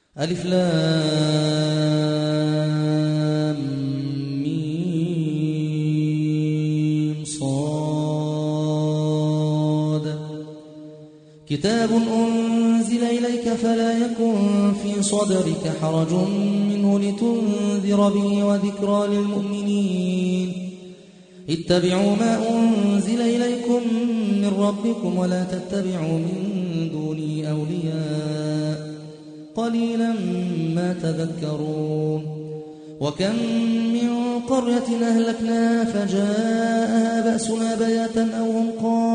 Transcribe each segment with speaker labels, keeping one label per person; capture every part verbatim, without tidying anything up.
Speaker 1: ألف لام ميم صاد كتاب أنزل إليك فلا يكن في صدرك حرج منه لتنذر به وذكرى للمؤمنين اتبعوا ما أنزل إليكم من ربكم ولا تتبعوا من دونه أولياء قليلا ما تذكرون وكم من قرية أهلكناها فجاءها بأسنا بياتا أو هم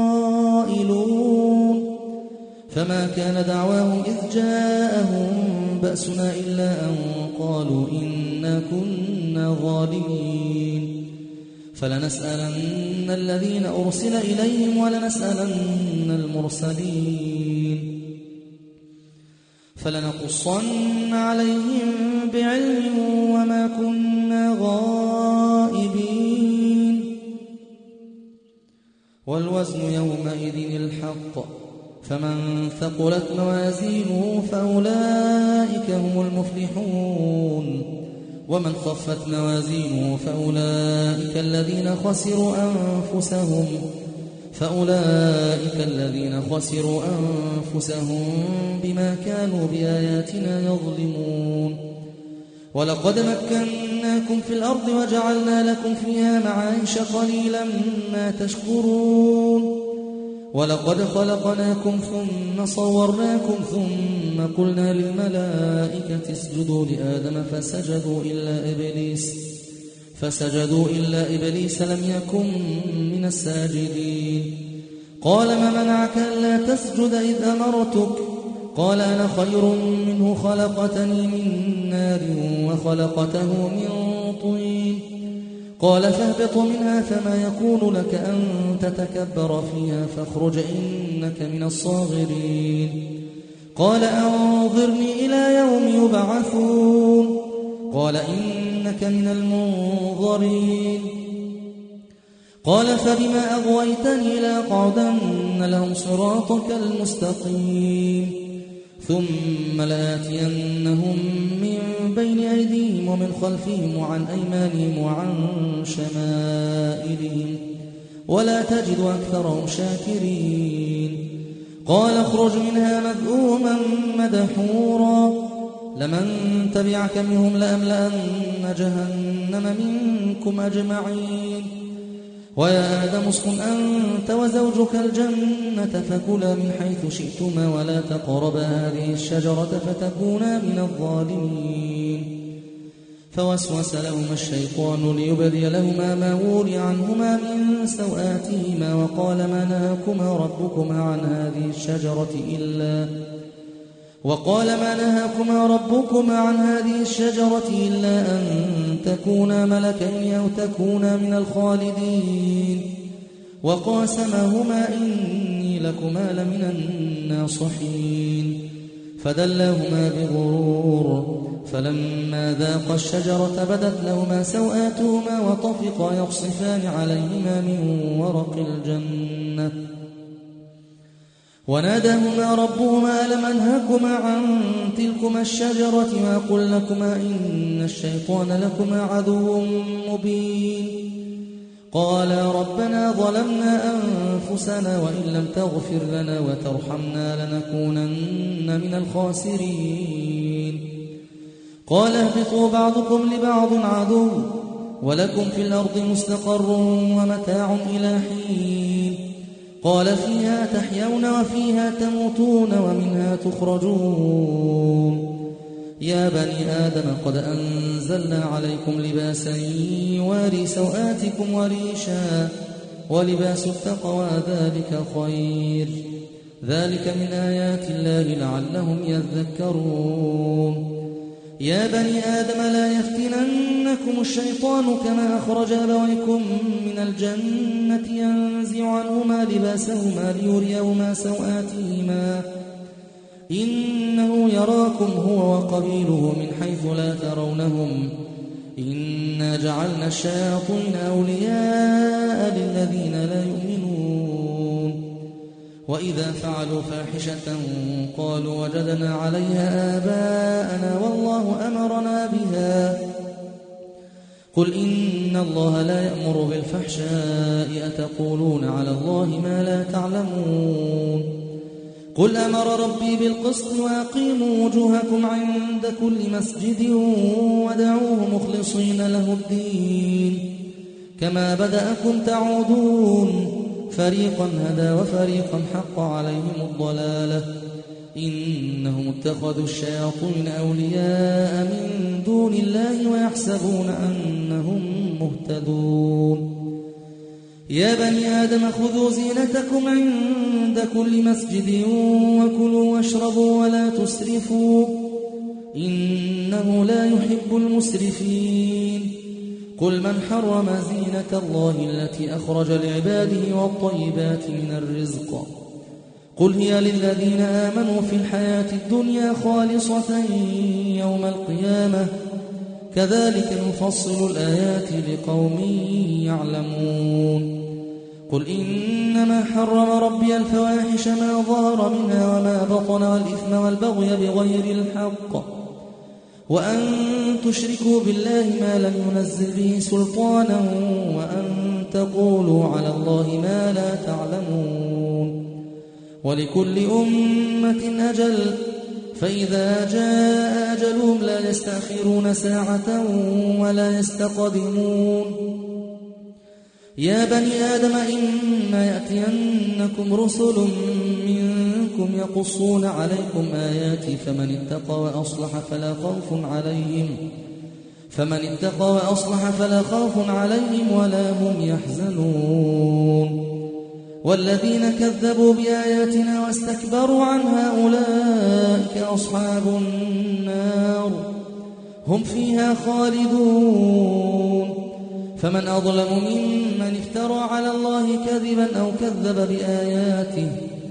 Speaker 1: قائلون فما كان دعواهم إذ جاءهم بأسنا إلا أن قالوا إنا كنا ظالمين فلنسألن الذين أرسل إليهم ولنسألن المرسلين فلنقصن عليهم بعلم وما كنا غائبين والوزن يومئذ الحق فمن ثقلت موازينه فأولئك هم المفلحون ومن خفت موازينه فأولئك الذين خسروا أنفسهم فأولئك الذين خسروا أنفسهم بما كانوا بآياتنا يظلمون ولقد مكناكم في الأرض وجعلنا لكم فيها معايش قليلا ما تشكرون ولقد خلقناكم ثم صورناكم ثم قلنا للملائكة اسجدوا لآدم فسجدوا إلا إبليس فسجدوا إلا إبليس لم يكن من الساجدين قال ما منعك ألا تسجد إذ أمرتك قال أنا خير منه خلقتني من نار وخلقته من طين قال فاهبط منها فما يكون لك أن تتكبر فيها فاخرج إنك من الصاغرين قال أنظرني إلى يوم يبعثون قال إنك من المنظرين قال فبما أغويتني لأقعدن لهم صراطك المستقيم ثم لآتينهم من بين أيديهم ومن خلفهم وعن أيمانهم وعن شمائلهم ولا تجد أكثرهم شاكرين قال اخرج منها مذءوما مدحورا لمن تبعك منهم لأملأن جهنم منكم أجمعين ويا آدم اسكن أنت وزوجك الجنة فكلا من حيث شئتما ولا تقربا هذه الشجرة فتكونا من الظالمين فوسوس لهما الشيطان ليبدي لهما ما وري عنهما من سوآتهما وقال ما نهاكما ربكما عن هذه الشجرة إلا وقال ما نهاكما ربكما عن هذه الشجرة إلا أن تكونا ملكين أو تكونا من الخالدين وقاسمهما إني لكما لمن الناصحين فدلاهما بغرور فلما ذاقا الشجرة بدت لهما سوآتهما وطفقا يخصفان عليهما من ورق الجنة وناداهما ربهما ألم أنهكما عن تلكما الشجرة وأقل لكما إن الشيطان لكما عدو مبين قالا ربنا ظلمنا أنفسنا وإن لم تغفر لنا وترحمنا لنكونن من الخاسرين قال اهبطوا بعضكم لبعض عدو ولكم في الأرض مستقر ومتاع إلى حين قال فيها تحيون وفيها تموتون ومنها تخرجون يا بني آدم قد أنزلنا عليكم لباسا يواري سوآتكم وريشا ولباس التقوى ذلك خير ذلك من آيات الله لعلهم يذكرون يا بني آدم لا يفتننكم الشيطان كما أخرج أبويكم من الجنة ينزع عنهما لباسهما ليريهما سوآتهما إنه يراكم هو وقبيله من حيث لا ترونهم إنا جعلنا الشياطين أولياء للذين لا يؤمنون وإذا فعلوا فاحشة قالوا وجدنا عليها آباءنا والله أمرنا بها قل إن الله لا يأمر بالفحشاء أتقولون على الله ما لا تعلمون قل أمر ربي بالقسط وأقيموا وجوهكم عند كل مسجد ودعوه مخلصين له الدين كما بدأكم تعودون فريقا هدى وفريقا حق عليهم الضلالة إنهم اتخذوا الشياطين أولياء من دون الله ويحسبون أنهم مهتدون يا بني آدم خذوا زينتكم عند كل مسجد وكلوا واشربوا ولا تسرفوا إنه لا يحب المسرفين قل من حرم زينة الله التي أخرج لعباده والطيبات من الرزق قل هي للذين آمنوا في الحياة الدنيا خالصة يوم القيامة كذلك نفصل الآيات لقوم يعلمون قل إنما حرم ربي الفواحش ما ظهر منها وما بطن والإثم والبغي بغير الحق وأن تشركوا بالله ما لم ينزل به سلطانا وأن تقولوا على الله ما لا تعلمون ولكل أمة أجل فإذا جاء أجلهم لا يستأخرون ساعة ولا يستقدمون يا بني آدم إما يأتينكم رسل منكم يقصون عليكم آياتي فمن اتقى وأصلح فلا خوف عليهم فمن اتقى وأصلح فلا خوف عليهم ولا هم يحزنون والذين كذبوا بآياتنا واستكبروا عنها أولئك أصحاب النار هم فيها خالدون فمن أظلم ممن افترى على الله كذبا أو كذب بآياته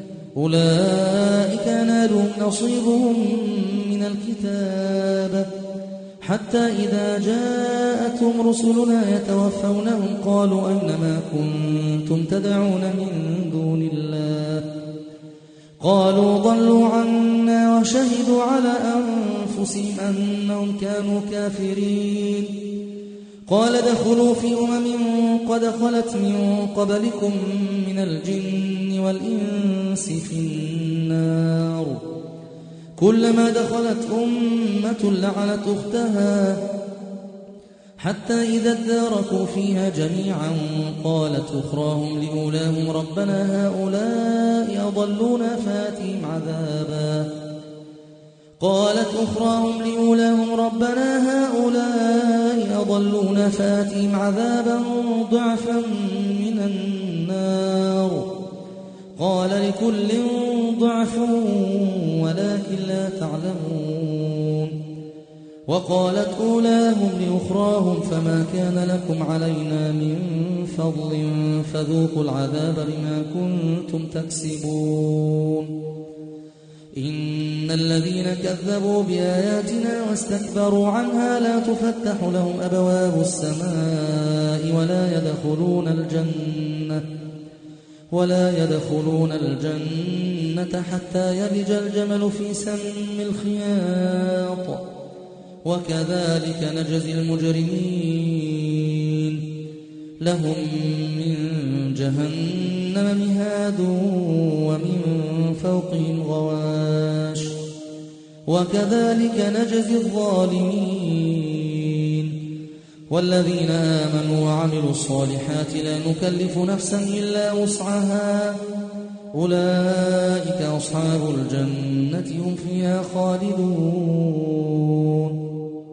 Speaker 1: أولئك نالهم نصيبهم من الكتاب حتى إذا جاءتهم رسلنا يتوفونهم قالوا أين ما كنتم تدعون من دون الله قالوا ضلوا عنا وشهدوا على أنفسهم أنهم كانوا كافرين قال ادخلوا في أمم قد خلت من قبلكم من الجن والإنس في النار كلما دخلت أمة لعنت أختها حتى إذا اداركوا فيها جميعا قالت أخراهم لأولاهم ربنا هؤلاء أضلونا فآتهم عذابا قالت أخراهم لأولاهم ربنا هؤلاء أضلونا فآتهم عذابا ضعفا من النار قال لكل ضعف ولكن لا تعلمون وقالت أولاهم لأخراهم فما كان لكم علينا من فضل فذوقوا العذاب بما كنتم تكسبون إن الذين كذبوا بآياتنا واستكبروا عنها لا تفتح لهم أبواب السماء ولا يدخلون الجنة ولا يدخلون الجنة حتى يلج الجمل في سم الخياط وكذلك نجزي المجرمين لهم من جهنم مهاد ومن فوقهم غواش وكذلك نجزي الظالمين والذين آمنوا وعملوا الصالحات لا نكلف نفسا إلا وسعها أولئك أصحاب الجنة هم فيها خالدون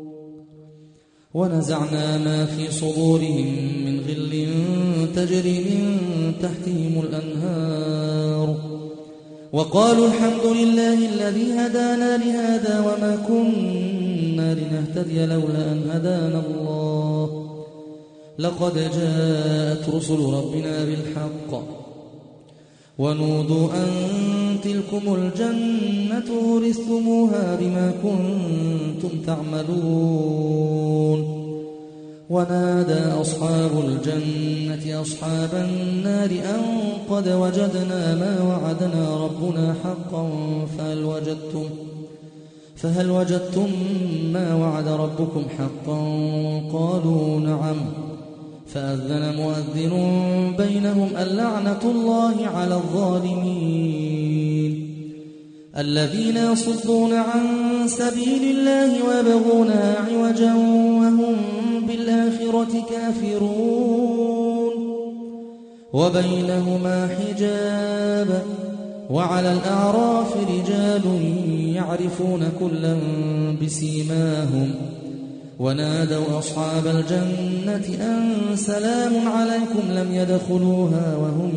Speaker 1: ونزعنا ما في صدورهم من غل تجري من تحتهم الأنهار وقالوا الحمد لله الذي هدانا لهذا وما كنا لنهتدي لولا أن هدانا الله لقد جاءت رسل ربنا بالحق ونودوا أن تلكم الجنة ورثتموها بما كنتم تعملون ونادى أصحاب الجنة أصحاب النار أن قد وجدنا ما وعدنا ربنا حقا فهل وجدتم فهل وجدتم ما وعد ربكم حقا؟ قالوا نعم. فأذن مؤذن بينهم اللعنة الله على الظالمين الذين يصدون عن سبيل الله ويبغونها عوجا وهم بالآخرة كافرون وبينهما حجاب وعلى الأعراف رجال يعرفون كلا بسيماهم ونادوا أصحاب الجنة أن سلام عليكم لم يدخلوها وهم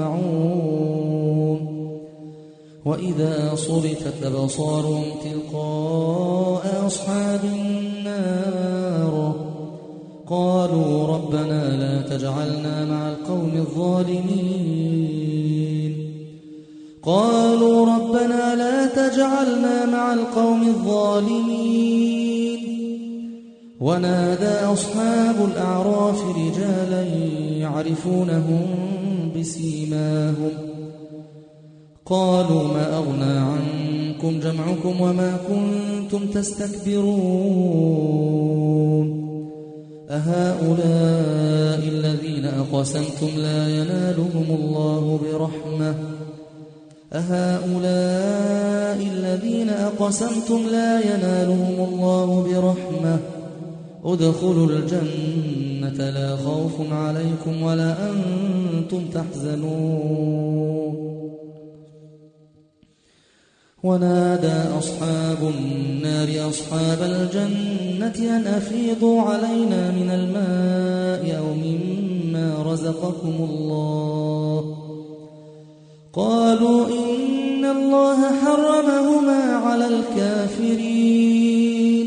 Speaker 1: يطمعون وإذا صرفت أبصارهم تلقاء أصحاب النار قالوا ربنا لا تجعلنا مع القوم الظالمين قالوا ربنا لا تجعلنا مع القوم الظالمين ونادى أصحاب الأعراف رجالا يعرفونهم بسيماهم قالوا ما أغنى عنكم جمعكم وما كنتم تستكبرون أهؤلاء الذين أقسمتم لا ينالهم الله برحمة أهؤلاء الذين أقسمتم لا ينالهم الله برحمة ادخلوا الجنة لا خوف عليكم ولا أنتم تحزنون ونادى أصحاب النار أصحاب الجنة أن أفيضوا علينا من الماء أو مما رزقكم الله قالوا إن الله حرمهما على الكافرين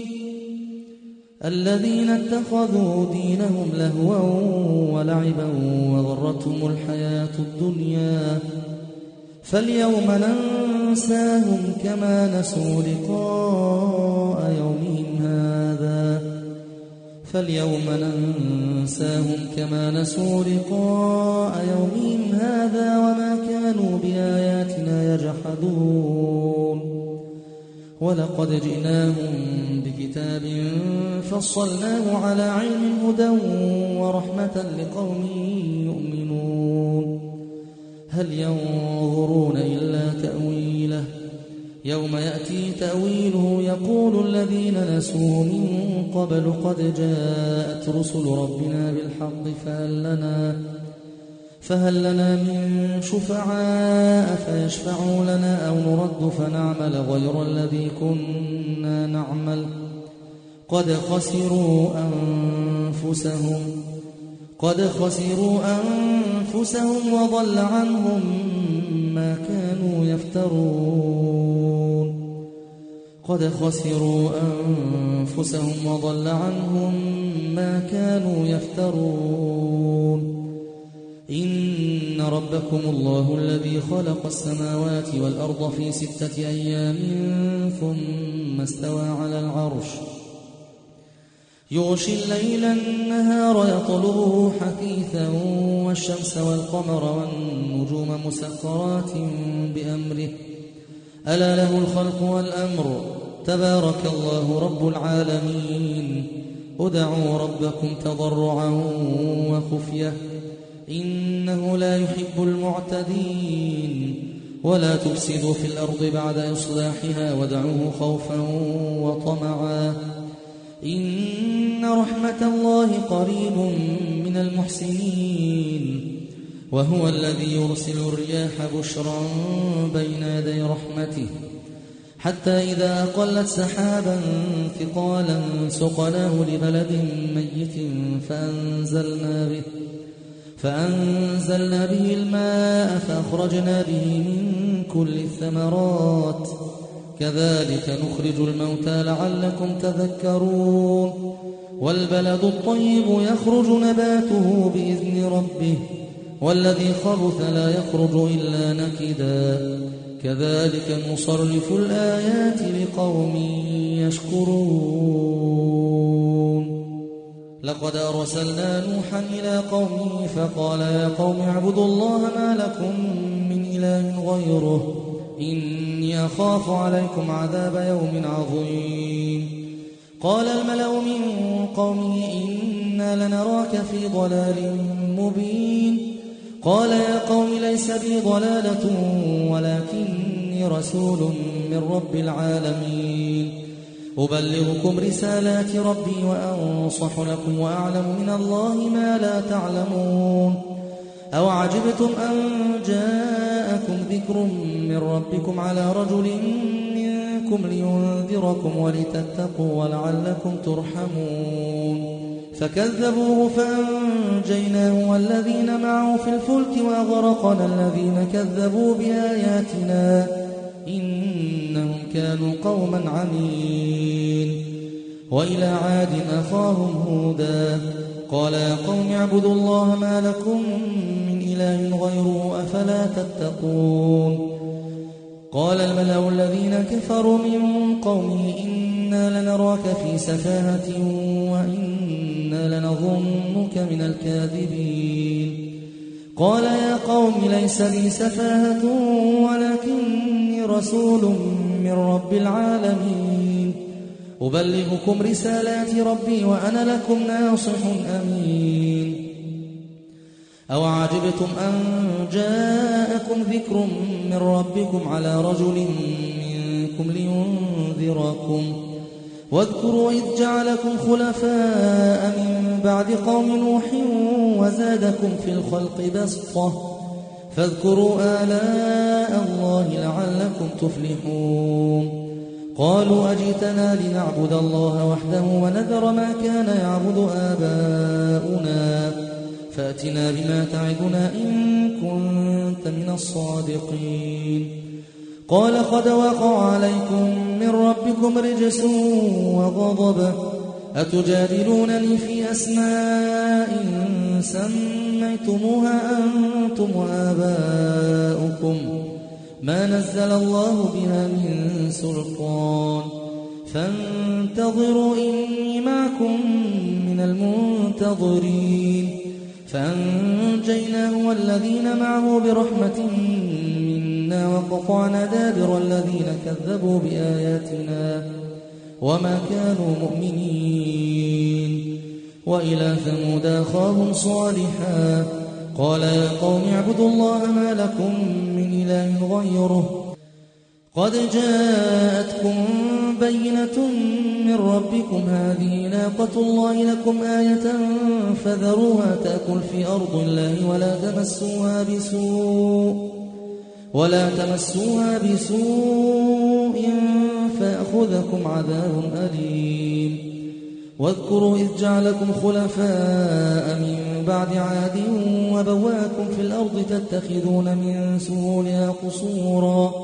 Speaker 1: الذين اتخذوا دينهم لهوا ولعبا وغرتهم الحياة الدنيا فاليوم ننساهم كما نسوا لقاء يومهم هذا فاليوم ننساهم كما نسوا لقاء يومهم هذا وما كانوا بآياتنا يجحدون ولقد جئناهم بكتاب فصلناه على علم هدى ورحمة لقوم يؤمنون هل ينظرون إلا تأويله يوم يأتي تأويله يقول الذين نسوا من قبل قد جاءت رسل ربنا بالحق فهل لنا فهل لنا من شفعاء فيشفعوا لنا أو نرد فنعمل غير الذي كنا نعمل قد خسروا أنفسهم قد خسروا أنفسهم وضل عنهم ما كانوا يفترون قد خسروا أنفسهم وضل عنهم ما كانوا يفترون إن ربكم الله الذي خلق السماوات والأرض في ستة أيام ثم استوى على العرش يغشي الليل النهار يطلبه حثيثا والشمس والقمر والنجوم مسخرات بأمره ألا له الخلق والأمر تبارك الله رب العالمين ادعوا ربكم تضرعا وخفية إنه لا يحب المعتدين ولا تفسدوا في الأرض بعد إصلاحها ودعوه خوفا وطمعا إن رحمة الله قريب من المحسنين وهو الذي يرسل الرياح بشرا بين يدي رحمته حتى إذا أقلت سحابا ثقالا سقناه لبلد ميت فأنزلنا به فأنزلنا به الماء فأخرجنا به من كل الثمرات كذلك نخرج الموتى لعلكم تذكرون والبلد الطيب يخرج نباته بإذن ربه والذي خبث لا يخرج إلا نكدا كذلك نصرف الآيات لقوم يشكرون لقد أرسلنا نوحا إلى قومه فقال يا قوم اعبدوا الله ما لكم من إله غيره إني أخاف عليكم عذاب يوم عظيم. قال الملأ من قومه إنا لنراك في ضلال مبين. قال يا قوم ليس بي ضلالة ولكني رسول من رب العالمين أبلغكم رسالات ربي وأنصح لكم وأعلم من الله ما لا تعلمون. أو عجبتم أن جاءكم ذكر من ربكم على رجل منكم لينذركم ولتتقوا ولعلكم ترحمون. فكذبوه فأنجيناه والذين معه في الفلك وأغرقنا الذين كذبوا بآياتنا إنهم كانوا قوما عمين. وإلى عاد أخاهم هودا قال يا قوم اعبدوا الله ما لكم من إله غيره أفلا تتقون. قال الملأ الذين كفروا من قومه إنا لنراك في سفاهة وإنا لنظنك من الكاذبين. قال يا قوم ليس بي سفاهة ولكني رسول من رب العالمين أبلغكم رسالات ربي وأنا لكم ناصح أمين. أو عجبتم أن جاءكم ذكر من ربكم على رجل منكم لينذركم واذكروا إذ جعلكم خلفاء من بعد قوم نوح وزادكم في الخلق بسطة فاذكروا آلاء الله لعلكم تفلحون. قالوا أجئتنا لنعبد الله وحده ونذر ما كان يعبد آباؤنا فأتنا بما تعدنا إن كنت من الصادقين. قال قد وقع عليكم من ربكم رجس وغضب أتجادلونني في أسماء سميتموها أنتم وآباؤكم ما نزل الله بها من سلطان فانتظروا إني معكم من المنتظرين. فأنجيناه والذين معه برحمة منا وقطعنا دابر الذين كذبوا بآياتنا وما كانوا مؤمنين. وإلى ثمود أخاهم صالحا قال يا قوم اعبدوا الله ما لكم من إله غيره قد جاءتكم بينة من ربكم هذه ناقة الله لكم آية فذروها تأكل في أرض الله ولا تمسوها بسوء ولا تمسوها بسوء فيأخذكم عذاب أليم. واذكروا إذ جعلكم خلفاء من بعد عاد وبواكم في الأرض تتخذون من سهولها قصورا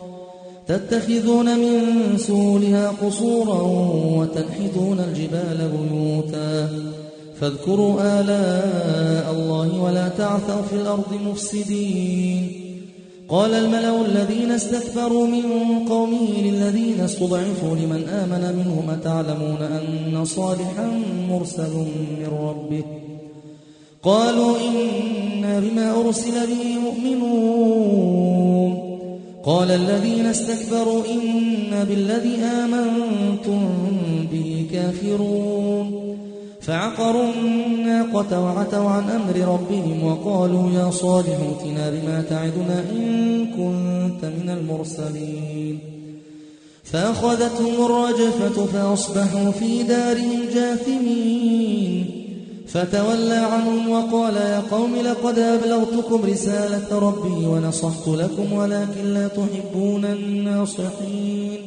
Speaker 1: تتخذون من سهولها قصورا وتنحتون الجبال بيوتا فاذكروا آلاء الله ولا تعثوا في الأرض مفسدين. قال الملأ الذين استكبروا من قومه للذين استضعفوا لمن آمن منهم أتعلمون أن صالحا مرسل من ربه قالوا إنا بما أرسل به مؤمنون. قال الذين استكبروا إنا بالذي آمنتم به كافرون فعقروا الناقة وعتوا عن أمر ربهم وقالوا يا صالح ائتنا بما تعدنا إن كنت من المرسلين. فأخذتهم الرجفة فأصبحوا في دارهم جاثمين فتولى عنهم وقال يا قوم لقد أبلغتكم رسالة ربي ونصحت لكم ولكن لا تحبون الناصحين.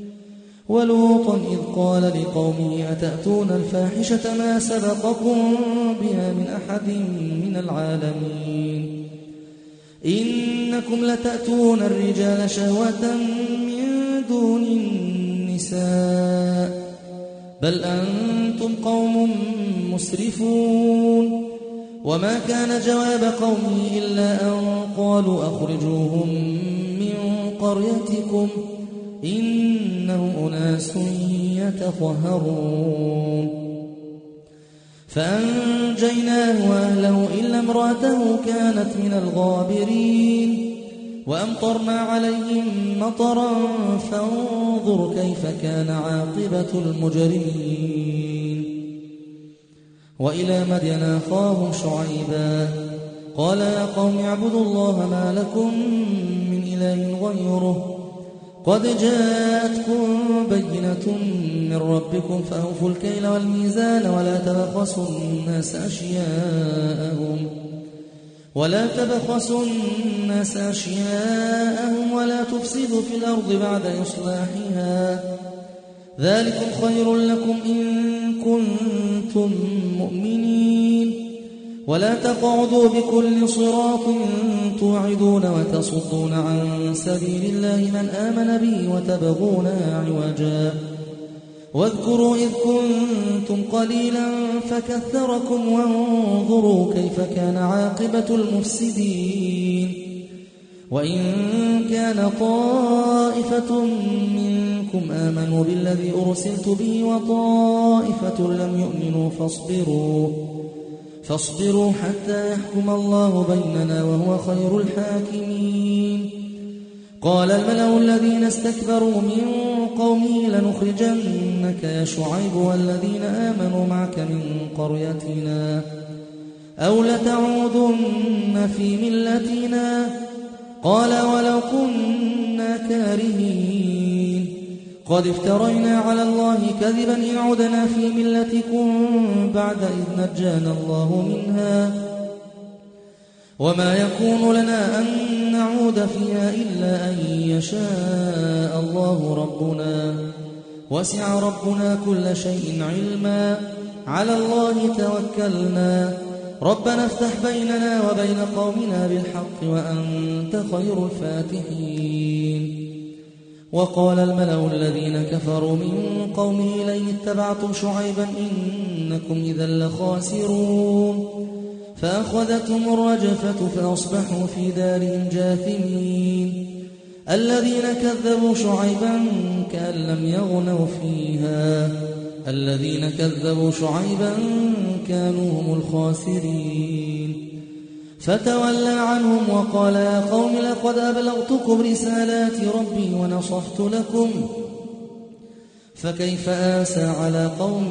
Speaker 1: ولوطا إذ قال لقومه أتأتون الفاحشة ما سبقكم بها من أحد من العالمين إنكم لتأتون الرجال شهوة من دون النساء بل أنتم قوم مسرفون. وما كان جواب قومه إلا أن قالوا أخرجوهم من قريتكم إنهم أناس يتطهرون. فأنجيناه وأهله إلا امرأته كانت من الغابرين وأمطرنا عليهم مطرا فانظر كيف كان عاقبة المجرمين. وإلى مدين أخاهم شعيبا قال يا قوم اعبدوا الله ما لكم من إله غيره قد جاءتكم بينة من ربكم فأوفوا الكيل والميزان ولا تبخسوا الناس أشياءهم ولا تبخسوا الناس أشياءهم ولا تفسدوا في الأرض بعد إصلاحها ذلكم خير لكم إن كنتم مؤمنين ولا تقعدوا بكل صراط توعدون وتصدون عن سبيل الله من آمن به وتبغونها عوجا واذكروا إذ كنتم قليلا فكثركم وانظروا كيف كان عاقبة المفسدين. وإن كان طائفة منكم آمنوا بالذي أرسلت به وطائفة لم يؤمنوا فاصبروا فاصبروا حتى يحكم الله بيننا وهو خير الحاكمين. قال الملأ الذين استكبروا من قومه لنخرجنك يا شعيب والذين آمنوا معك من قريتنا أو لتعودن في ملتنا قال ولو كنا كارهين قد افترينا على الله كذبا إن عدنا في ملتكم بعد إذ نجانا الله منها وما يكون لنا أن نعود فيها إلا أن يشاء الله ربنا وسع ربنا كل شيء علما على الله توكلنا ربنا افتح بيننا وبين قومنا بالحق وأنت خير الفاتحين. وقال الملأ الذين كفروا من قومه لئن اتبعتم شعيبا إنكم إذا لخاسرون فأخذتهم الرجفة فأصبحوا في دارهم جاثمين. الذين كذبوا شعيبا كأن لم يغنوا فيها الذين كذبوا شعيبا كانوا هم الخاسرين. فتولى عنهم وقال يا قوم لقد أبلغتكم رسالات ربي ونصحت لكم فكيف آسى على قوم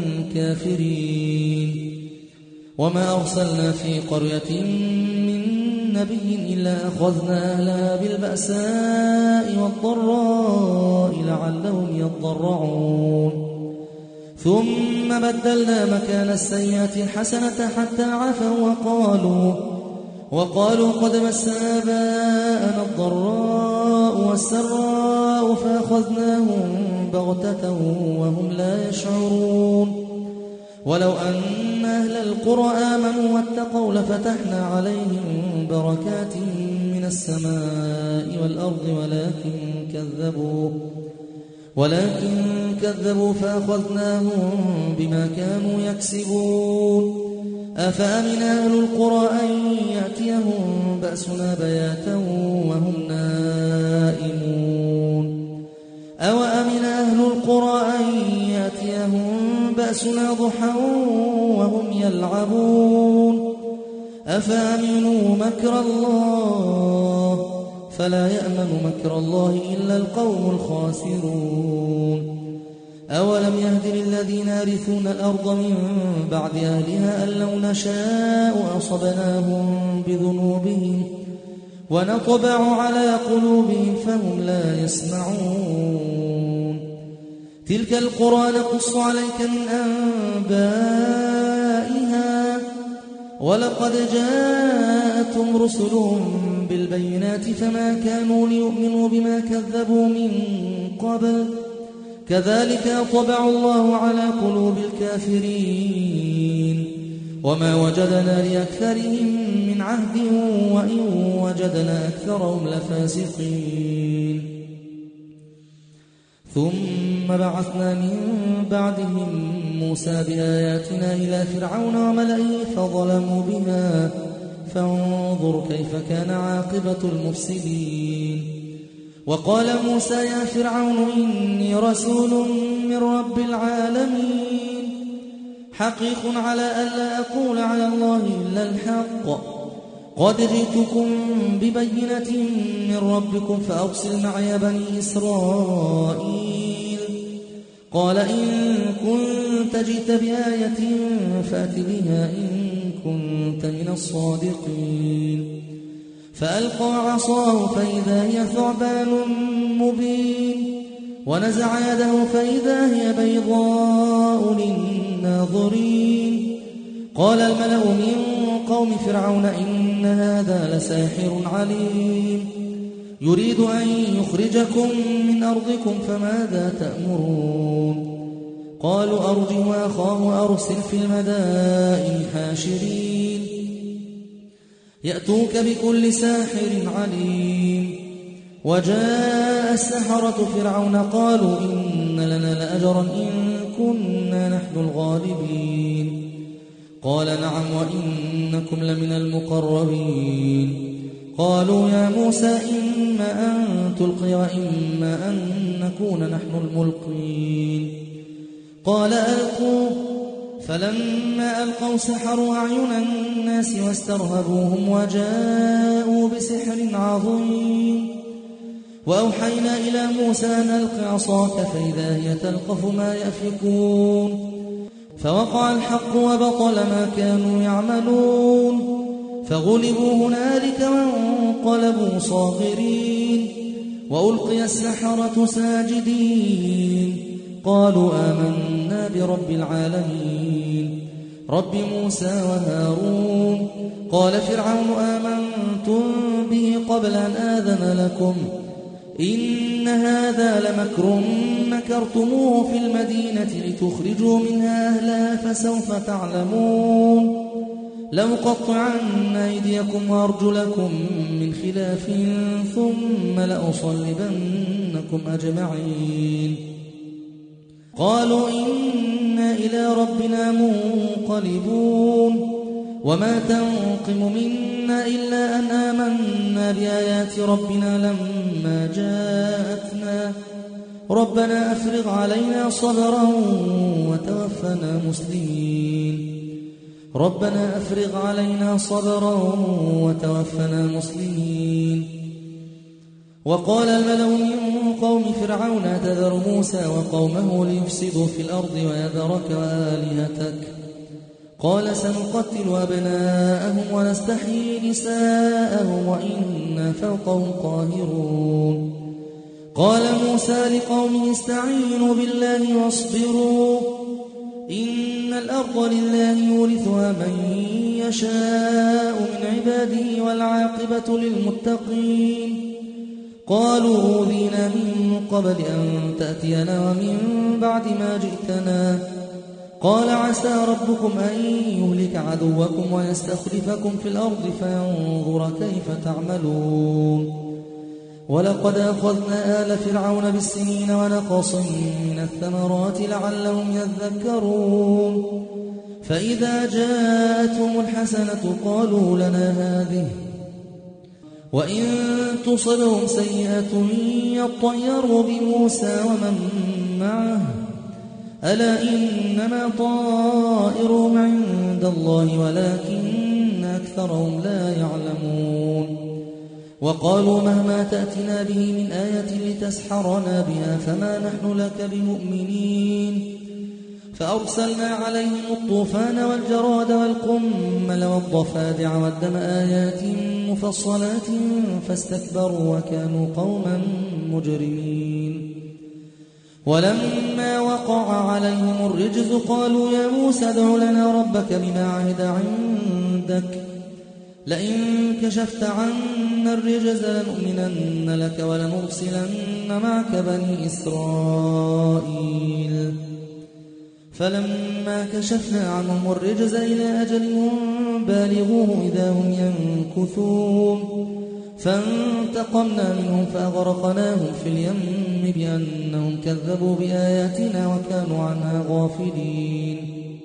Speaker 1: كافرين. وما أرسلنا في قرية من نبي إلا أخذنا أهلها بالبأساء والضراء لعلهم يضرعون ثم بدلنا مكان السيئة الحسنة حتى عفوا وقالوا وقالوا قد مس آباءنا الضراء والسراء فأخذناهم بغتة وهم لا يشعرون. ولو أن أهل القرى آمنوا واتقوا لفتحنا عليهم بركات من السماء والأرض ولكن كذبوا ولكن كذبوا فأخذناهم بما كانوا يكسبون. أفأمن أهل القرى أن يأتيهم بأسنا بياتا وهم نائمون أو أمن أهل القرى أن يأتيهم بأسنا ضحى وهم يلعبون أفأمنوا مكر الله فلا يأمن مكر الله إلا القوم الخاسرون. أولم يهد للذين يرثون الأرض من بعد أهلها أن لو نشاء أصبناهم بذنوبهم ونطبع على قلوبهم فهم لا يسمعون. تلك القرى نقص عليك من أنبائها ولقد جاءتهم رسلهم بالبينات فما كانوا ليؤمنوا بما كذبوا من قبل كذلك طبع الله على قلوب الكافرين. وما وجدنا لأكثرهم من عهد وإن وجدنا أكثرهم لفاسقين. ثم بعثنا من بعدهم موسى بآياتنا إلى فرعون وملئه فظلموا بها فانظر كيف كان عاقبة المفسدين. وقال موسى يا فرعون إني رسول من رب العالمين حقيق على ألا أقول على الله إلا الحق. قد جئتكم ببينة من ربكم فأرسل معي بني إسرائيل. قال إن كنت جئت بآية فأت بها إن كنت من الصادقين. فألقى عصاه فإذا هي ثعبان مبين ونزع يده فإذا هي بيضاء للناظرين. قال الملأ من قوم فرعون إن هذا لساحر عليم يريد أن يخرجكم من أرضكم فماذا تأمرون؟ قالوا أرجه وأخاه وأرسل في المدائن حاشرين يأتوك بكل ساحر عليم. وجاء السحرة فرعون قالوا إن لنا لأجرا إن كنا نحن الغالبين. قال نعم وإنكم لمن المقربين. قالوا يا موسى إما أن تلقي وإما أن نكون نحن الملقين. قال ألقوا. فلما ألقوا سحروا أعين الناس واسترهبوهم وجاءوا بسحر عظيم. وأوحينا إلى موسى أن ألق عصاك فإذا هي تلقف ما يأفكون. فوقع الحق وبطل ما كانوا يعملون فغلبوا هنالك وانقلبوا صاغرين. وألقي السحرة ساجدين قالوا آمنا برب العالمين رب موسى وهارون. قال فرعون آمنتم به قبل أن آذن لكم إن هذا لمكر مكرتموه في المدينة لتخرجوا منها أهلها فسوف تعلمون. لأقطعن أيديكم وأرجلكم من خلاف ثم لأصلبنكم أجمعين. قالوا إنا إلى ربنا منقلبون. وما تنقم منا إلا أن آمنا بآيات ربنا لما جاءتنا ربنا أفرغ علينا صبرا وتوفنا مسلمين. ربنا أفرغ علينا صبرا وتوفنا مسلمين. وقال الملأ من قوم فرعون أتذر موسى وقومه ليفسدوا في الأرض ويذرك وآلهتك قال سنقتل أبناءهم ونستحيي نساءهم وإنا فوقهم قاهرون. قال موسى لقومه استعينوا بالله واصبروا إن الأرض لله يورثها من يشاء من عباده والعاقبة للمتقين. قالوا أوذينا من قبل أن تأتينا ومن بعد ما جئتنا قال عسى ربكم أن يهلك عدوكم ويستخلفكم في الأرض فينظر كيف تعملون. ولقد أخذنا آل فرعون بالسنين ونقص من الثمرات لعلهم يذكرون. فإذا جاءتهم الحسنة قالوا لنا هذه وإن تصبهم سيئة يطيروا بموسى ومن معه ألا إنما طائرهم عند الله ولكن أكثرهم لا يعلمون. وقالوا مهما تأتنا به من آية لتسحرنا بها فما نحن لك بمؤمنين. فأرسلنا عليهم الطوفان والجراد والقمل والضفادع والدم آيات مفصلات فاستكبروا وكانوا قوما مجرمين. ولما وقع عليهم الرجز قالوا يا موسى ادع لنا ربك بما عهد عندك لئن كشفت عنا الرجز لنؤمنن لك ولنرسلن معك بني إسرائيل. فلما كشفنا عنهم الرجز إلى أجل بالغوه إذا هم ينكثون فانتقمنا منهم فأغرقناهم في اليم بأنهم كذبوا بآياتنا وكانوا عنها غافلين.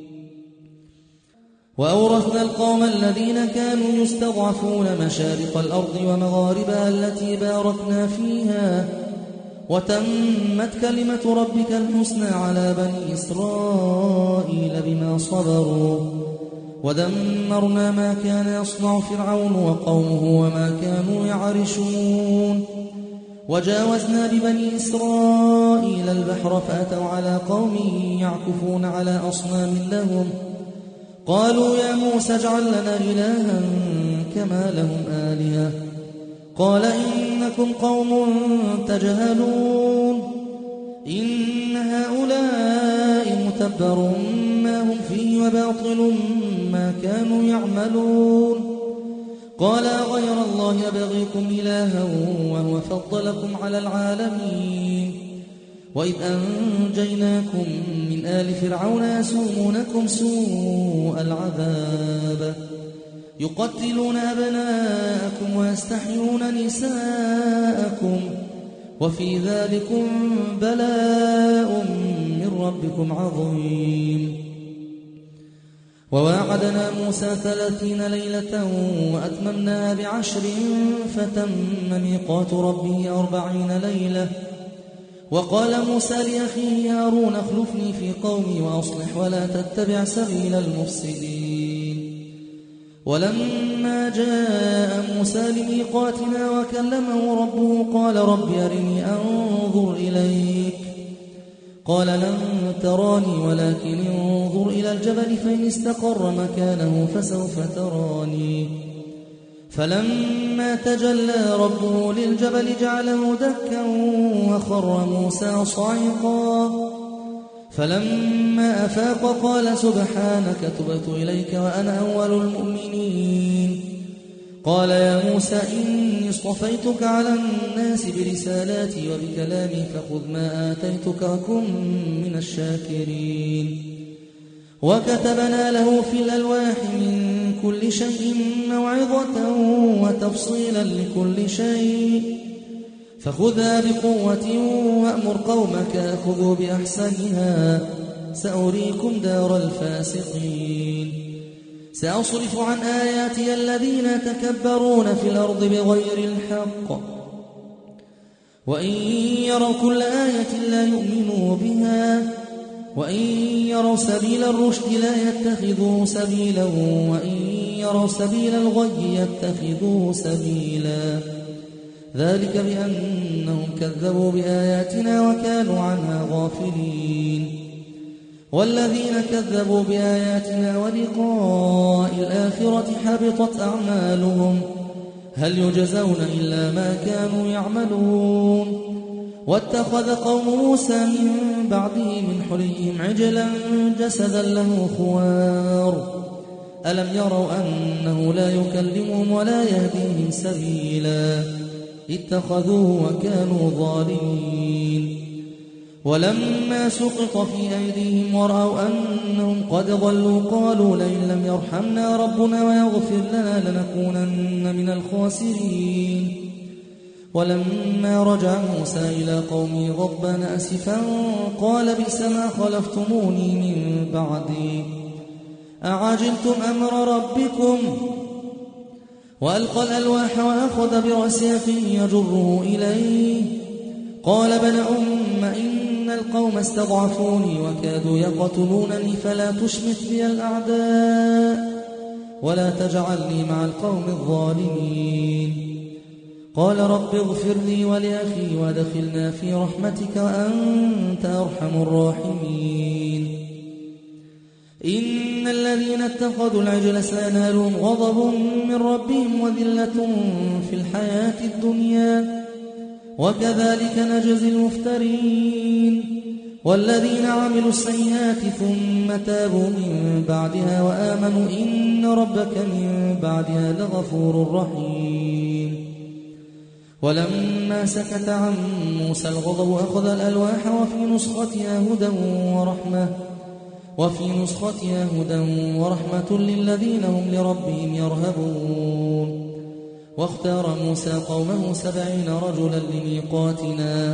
Speaker 1: وأورثنا القوم الذين كانوا يستضعفون مشارق الأرض ومغاربها التي باركنا فيها وتمت كلمة ربك الحسنى على بني إسرائيل بما صبروا ودمرنا ما كان يصنع فرعون وقومه وما كانوا يعرشون وجاوزنا ببني إسرائيل البحر فأتوا على قوم يعكفون على أصنام لهم قالوا يا موسى اجعل لنا إلها كما لهم آلهة قال إنكم قوم تجهلون إن هؤلاء متبر ما هم فيه وباطل ما كانوا يعملون قال غير الله يبغيكم إلها وهو فضلكم على العالمين وإذ أنجيناكم من آل فرعون يسومونكم سوء العذاب يقتلون أبناءكم ويستحيون نساءكم وفي ذلكم بلاء من ربكم عظيم وواعدنا موسى ثلاثين ليلة وأتممناها بعشر فتم ميقات ربه أربعين ليلة وقال موسى لأخيه هارون اخلفني في قومي وأصلح ولا تتبع سبيل المفسدين ولما جاء موسى لميقاتنا وكلمه ربه قال رب أرني أنظر إليك قال لن تراني ولكن انظر إلى الجبل فإن استقر مكانه فسوف تراني فلما تجلى ربه للجبل جعله دكا وخر موسى صعقا فلما أفاق قال سبحانك تبت إليك وأنا أول المؤمنين قال يا موسى إني اصطفيتك على الناس برسالاتي وبكلامي فخذ ما آتيتك وكن من الشاكرين وكتبنا له في الألواح من كل شيء موعظة وتفصيلا لكل شيء فخذها بقوة وأمر قومك يأخذوا بأحسنها سأريكم دار الفاسقين سأصرف عن آياتي الذين يتكبرون في الأرض بغير الحق وإن يروا كل آية لا يؤمنوا بها وإن يروا سبيل الرشد لا يتخذوا سبيلا وإن يروا سبيل الغي يتخذوا سبيلا ذلك بأنهم كذبوا بآياتنا وكانوا عنها غافلين والذين كذبوا بآياتنا ولقاء الآخرة حبطت أعمالهم هل يجزون إلا ما كانوا يعملون واتخذ قوم موسى من بعده من حليهم عجلا جسدا له خوار ألم يروا أنه لا يكلمهم ولا يهديهم سبيلا اتخذوه وكانوا ظالمين ولما سقط في أيديهم ورأوا أنهم قد ضلوا قالوا لئن لم يرحمنا ربنا ويغفر لنا لنكونن من الخاسرين ولما رجع موسى إلى قومه غضبان أسفا قال بئس ما خلفتموني من بعدي أعجلتم أمر ربكم وألقى الألواح وأخذ برأس أخيه يجره إليه قال ابن أم إن القوم استضعفوني وكادوا يقتلونني فلا تشمت بي الأعداء ولا تجعلني مع القوم الظالمين قال رب اغفر لي ولأخي وادخلنا في رحمتك وأنت أرحم الراحمين إن الذين اتخذوا العجل سينالهم غضب من ربهم وذلة في الحياة الدنيا وكذلك نجزي المفترين والذين عملوا السيئات ثم تابوا من بعدها وآمنوا إن ربك من بعدها لغفور رحيم ولما سكت عن موسى الغضب أخذ الألواح وفي نسختها هدى ورحمة وفي نسختها هدى ورحمة للذين هم لربهم يرهبون واختار موسى قومه سبعين رجلا لميقاتنا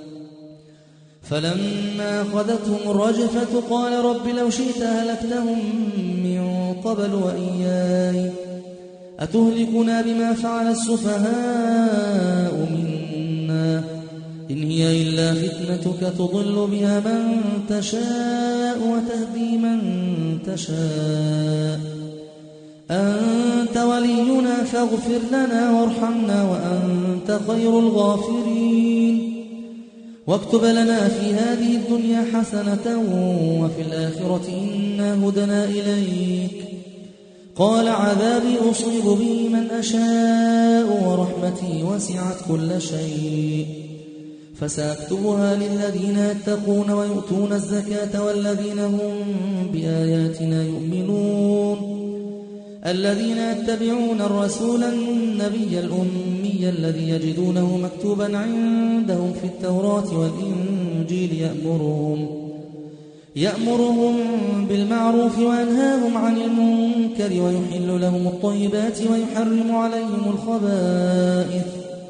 Speaker 1: فلما أخذتهم الرجفة قال رب لو شئت أهلكتهم من قبل وإياي أتهلكنا بما فعل السفهاء منا إن هي إلا فتنتك تضل بها من تشاء وتهدي من تشاء أنت ولينا فاغفر لنا وارحمنا وأنت خير الغافرين واكتب لنا في هذه الدنيا حسنة وفي الآخرة إنا هدنا إليك قال عذابي أصيب به من أشاء ورحمتي وسعت كل شيء فسأكتبها للذين يتقون ويؤتون الزكاة والذين هم بآياتنا يؤمنون الذين يتبعون الرسول النبي الأمي الذي يجدونه مكتوبا عندهم في التوراة والإنجيل يأمرهم يأمرهم بالمعروف وينهاهم عن المنكر ويحل لهم الطيبات ويحرم عليهم الخبائث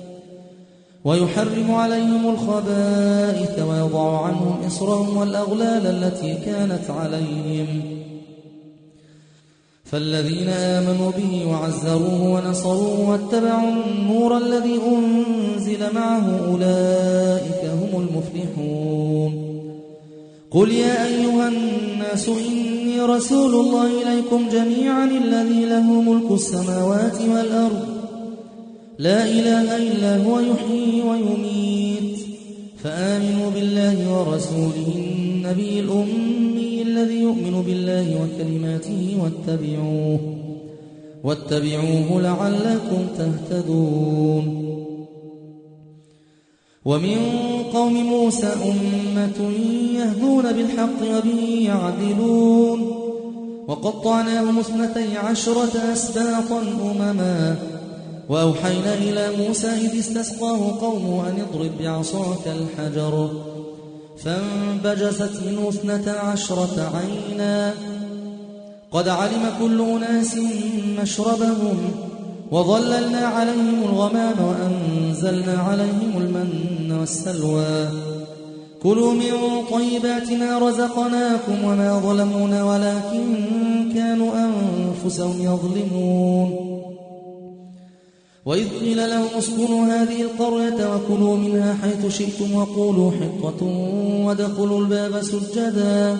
Speaker 1: ويحرم عليهم الخبائث ويضع عنهم إصرهم والأغلال التي كانت عليهم فالذين آمنوا به وعزروه ونصروه واتبعوا النور الذي أنزل معه أولئك هم المفلحون قل يا أيها الناس إني رسول الله إليكم جميعا الذي له ملك السماوات والأرض لا إله إلا هو يحيي ويميت فآمنوا بالله ورسوله النبي الأمي الذي يؤمن بالله وكلماته واتبعوه واتبعوه لعلكم تهتدون ومن قوم موسى أمة يهدون بالحق وبه يعدلون وقطعناهم اثنتي عشرة أسباطا أمما وأوحينا إلى موسى إذ استسقاه قومه أن اضرب بعصاك الحجر فانبجست منه اثنتا عشرة عينا قد علم كل أناس مشربهم وظللنا عليهم الغمام وأنزلنا عليهم المن والسلوى كلوا من طيبات ما رزقناكم وما ظلمونا ولكن كانوا أنفسهم يظلمون وإذ قيل لهم اسكنوا هذه القرية وكلوا منها حيث شئتم وقولوا حطة وادخلوا الباب سجدا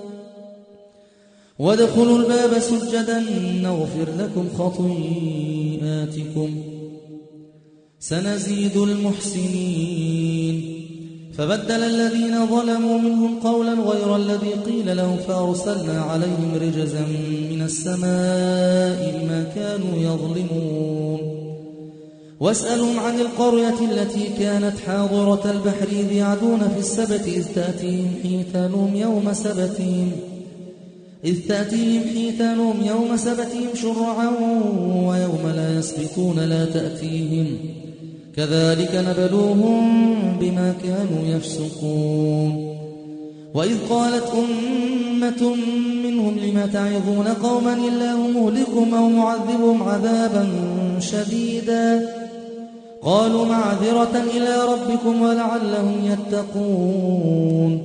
Speaker 1: وادخلوا الباب سجدا نغفر لكم خطيئاتكم سنزيد المحسنين فبدل الذين ظلموا منهم قولا غير الذي قيل لهم فأرسلنا عليهم رجزا من السماء بما كانوا يظلمون واسألهم عن القرية التي كانت حاضرة البحر إذ يعدون في السبت إذ تأتيهم حيتانهم يوم سبتهم إذ تأتيهم حيتانهم يوم سبتهم شرعا ويوم لا يسبتون لا تأتيهم كذلك نبلوهم بما كانوا يفسقون وإذ قالت أمة منهم لم تعظون قوما الله مهلكهم أو معذبهم عذابا شديدا قالوا معذرة إلى ربكم ولعلهم يتقون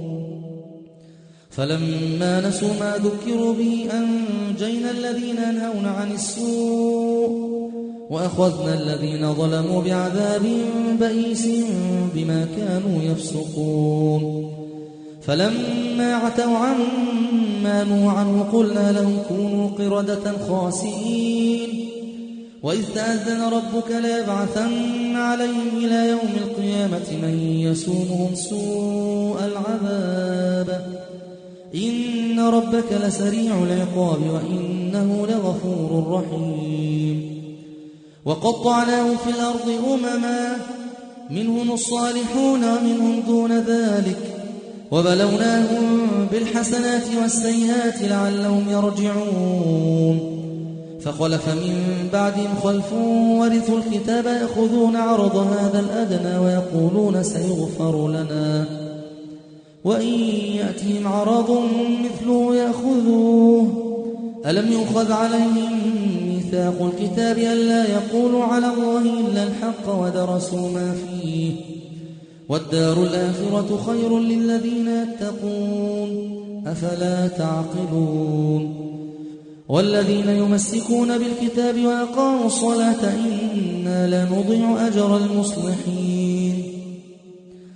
Speaker 1: فلما نسوا ما ذكروا به أنجينا الذين ينهون عن السوء وأخذنا الذين ظلموا بعذاب بئيس بما كانوا يفسقون فلما عتوا عما نهوا عنه قلنا لهم كونوا قردة خاسئين وإذ تأذن ربك ليبعثن عليهم إلى يوم القيامة من يسومهم سوء العذاب إن ربك لسريع العقاب وإنه لغفور رحيم وقطعناهم في الأرض أمما منهم الصالحون ومنهم دون ذلك وبلوناهم بالحسنات والسيئات لعلهم يرجعون فخلف من بعدهم خلف ورثوا الكتاب يأخذون عرض هذا الأدنى ويقولون سيغفر لنا وإن يأتهم عرض مثله يأخذوه ألم يؤخذ عليهم ميثاق الكتاب ألا يقولوا على الله إلا الحق ودرسوا ما فيه والدار الآخرة خير للذين يتقون أفلا تعقلون والذين يمسكون بالكتاب وأقاموا الصلاة إنا لا نضيع أجر المصلحين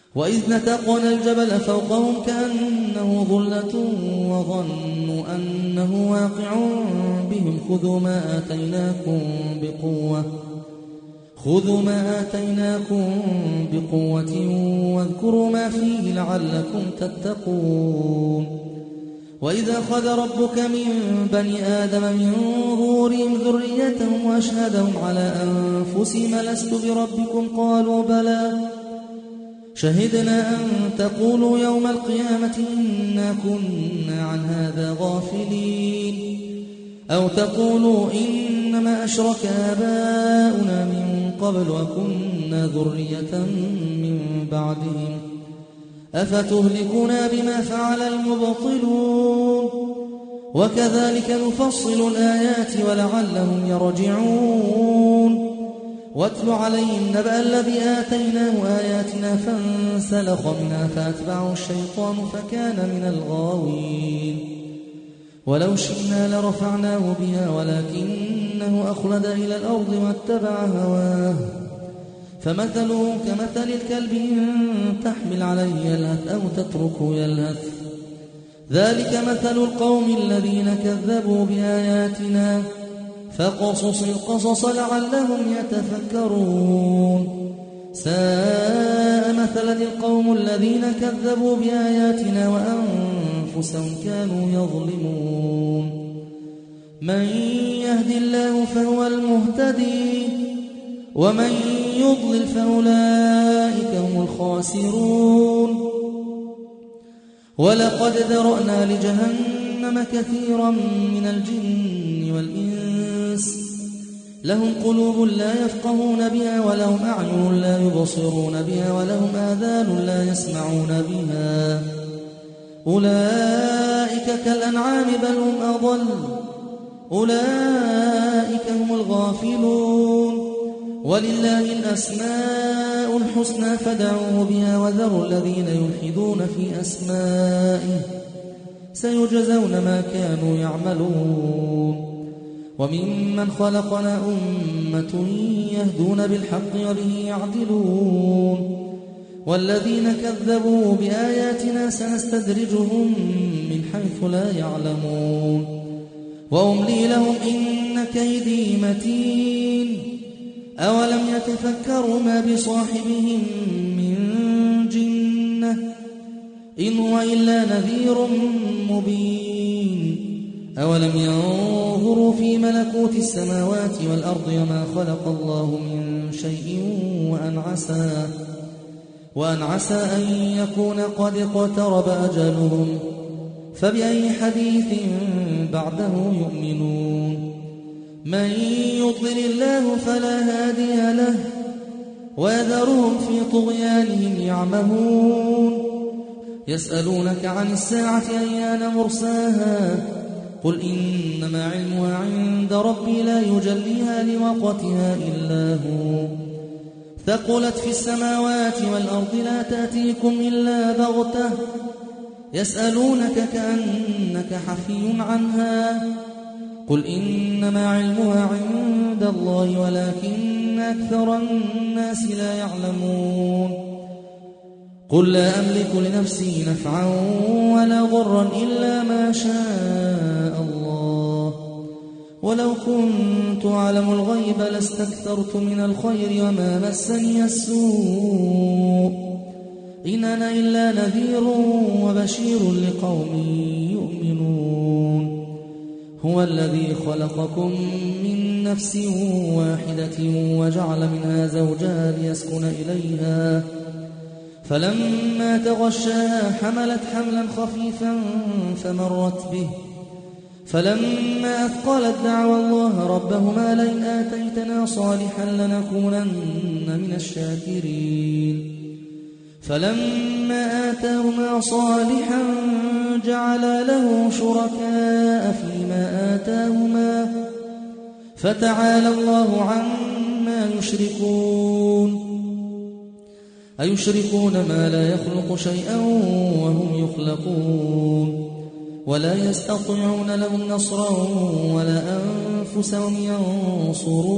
Speaker 1: وإذ نتقنا الجبل فوقهم كأنه ظلة وظنوا أنه واقع بهم خذوا ما آتيناكم بقوة خذوا ما آتيناكم بقوة واذكروا ما فيه لعلكم تتقون وإذا أخذ ربك من بني آدم من ظهورهم ذريتهم وأشهدهم على أنفسهم لست بربكم قالوا بلى شهدنا أن تقولوا يوم القيامة إنا كنا عن هذا غافلين أو تقولوا إنما أشرك آباؤنا من قبل وكنا ذرية من بعدهم أفتهلكنا بما فعل المبطلون وكذلك نفصل الآيات ولعلهم يرجعون واتل عليهم نبأ الذي آتيناه آياتنا فانسلخ منها فأتبعه الشيطان فكان من الغاوين ولو شئنا لرفعناه بها ولكنه أخلد إلى الأرض واتبع هواه فمثله كمثل الكلب إن تحمل عليه يلهث أو تتركه يلهث ذلك مثل القوم الذين كذبوا بآياتنا فقصص القصص لعلهم يتفكرون ساء مثلا القوم الذين كذبوا بآياتنا وأنفسهم كانوا يظلمون من يهد الله فهو المهتدي ومن يضلل فأولئك هم الخاسرون ولقد ذرأنا لجهنم كثيرا من الجن والإنس لهم قلوب لا يفقهون بها ولهم أعين لا يبصرون بها ولهم آذان لا يسمعون بها أولئك كالأنعام بل هم أضل أولئك هم الغافلون ولله الأسماء الحسنى فادعوه بها وذروا الذين يلحدون في أسمائه سيجزون ما كانوا يعملون وممن خلقنا أمة يهدون بالحق وبه يعدلون والذين كذبوا بآياتنا سنستدرجهم من حيث لا يعلمون وأملي لهم إن كيدي متين أولم يتفكروا ما بصاحبهم من جنة إن هو إلا نذير مبين أولم ينظروا في ملكوت السماوات والأرض وما خلق الله من شيء وأن عسى وأن عسى أن يكون قد اقترب أجلهم فبأي حديث بعده يؤمنون من يضلل الله فلا هادي له ويذرهم في طغيانهم يعمهون يسألونك عن الساعة أيان مرساها قل إنما علمها عند ربي لا يجليها لوقتها إلا هو ثقلت في السماوات والأرض لا تأتيكم إلا بغتة يسألونك كأنك حفي عنها قل إنما علمها عند الله ولكن أكثر الناس لا يعلمون قل لا أملك لنفسي نفعا ولا ضرا إلا ما شاء الله ولو كنت أعلم الغيب لاستكثرت من الخير وما مسني السوء إن أنا إلا نذير وبشير لقوم يؤمنون هو الذي خلقكم من نفس واحدة وجعل منها زوجها ليسكن إليها فلما تغشاها حملت حملا خفيفا فمرت به فلما أثقلت دعوى الله ربهما لئن آتيتنا صالحا لنكونن من الشاكرين فلما آتاهما صالحا جعلا له شركاء فيما آتاهما فتعالى الله عما يشركون أيشركون ما لا يخلق شيئا وهم يخلقون ولا يستطيعون لهم نصرا ولا أنفسهم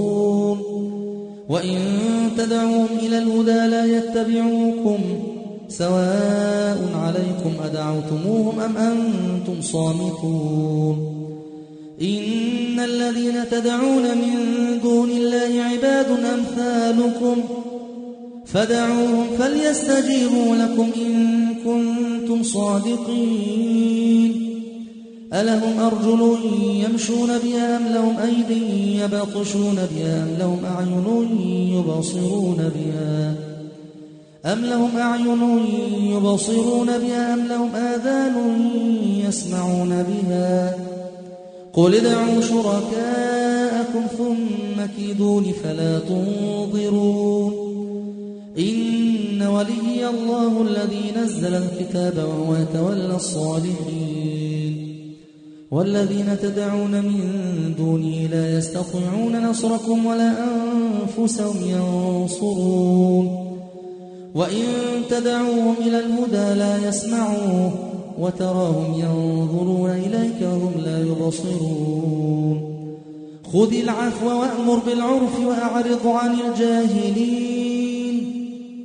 Speaker 1: ينصرون وإن تدعوهم إلى الهدى لا يتبعوكم سواء عليكم أدعوتموهم أم أنتم صامتون إن الذين تدعون من دون الله عباد أمثالكم فدعوهم فليستجيبوا لكم إن كنتم صادقين ألهم أرجل يمشون بها أم لهم أيد يبطشون بها أم لهم أعين يبصرون بها أم لهم أعين يبصرون بها أم لهم آذان يسمعون بها قل ادعوا شركاءكم ثم كيدون فلا تنظرون إن ولي الله الذي نزل الكتاب وهو يتولى الصالحين والذين تدعون من دونه لا يستطيعون نصركم ولا أنفسهم ينصرون وإن تدعوهم إلى الهدى لا يسمعوا وتراهم ينظرون إليك وهم لا يبصرون خذ العفو وأمر بالعرف وأعرض عن الجاهلين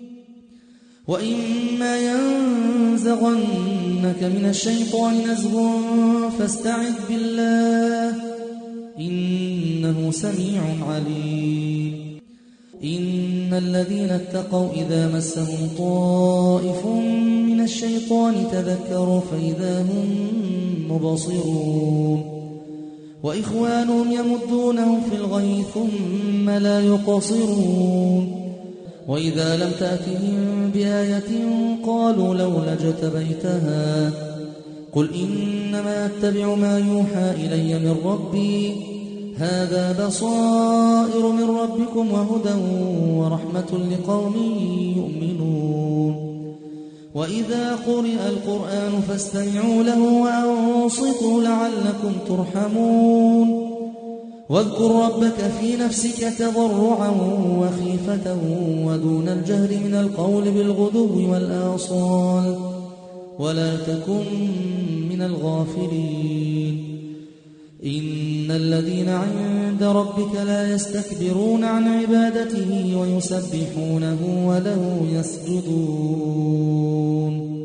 Speaker 1: وإما ينزغنك من الشيطان نزغ فاستعذ بالله إنه سميع عليم إن الذين اتقوا إذا مسهم طائف من الشيطان تذكروا فإذا هم مبصرون وإخوانهم يمدونهم في الغي ثم لا يقصرون وإذا لم تأتهم بآية قالوا لولا اجتبيتها قل إنما أتبع ما يوحى إلي من ربي هذا بصائر من ربكم وهدى ورحمة لقوم يؤمنون وإذا قرئ القرآن فاستمعوا له وأنصتوا لعلكم ترحمون واذكر ربك في نفسك تضرعا وخيفة ودون الجهر من القول بالغدو والآصال ولا تكن من الغافلين إن الذين عند ربك لا يستكبرون عن عبادته ويسبحونه وله يسجدون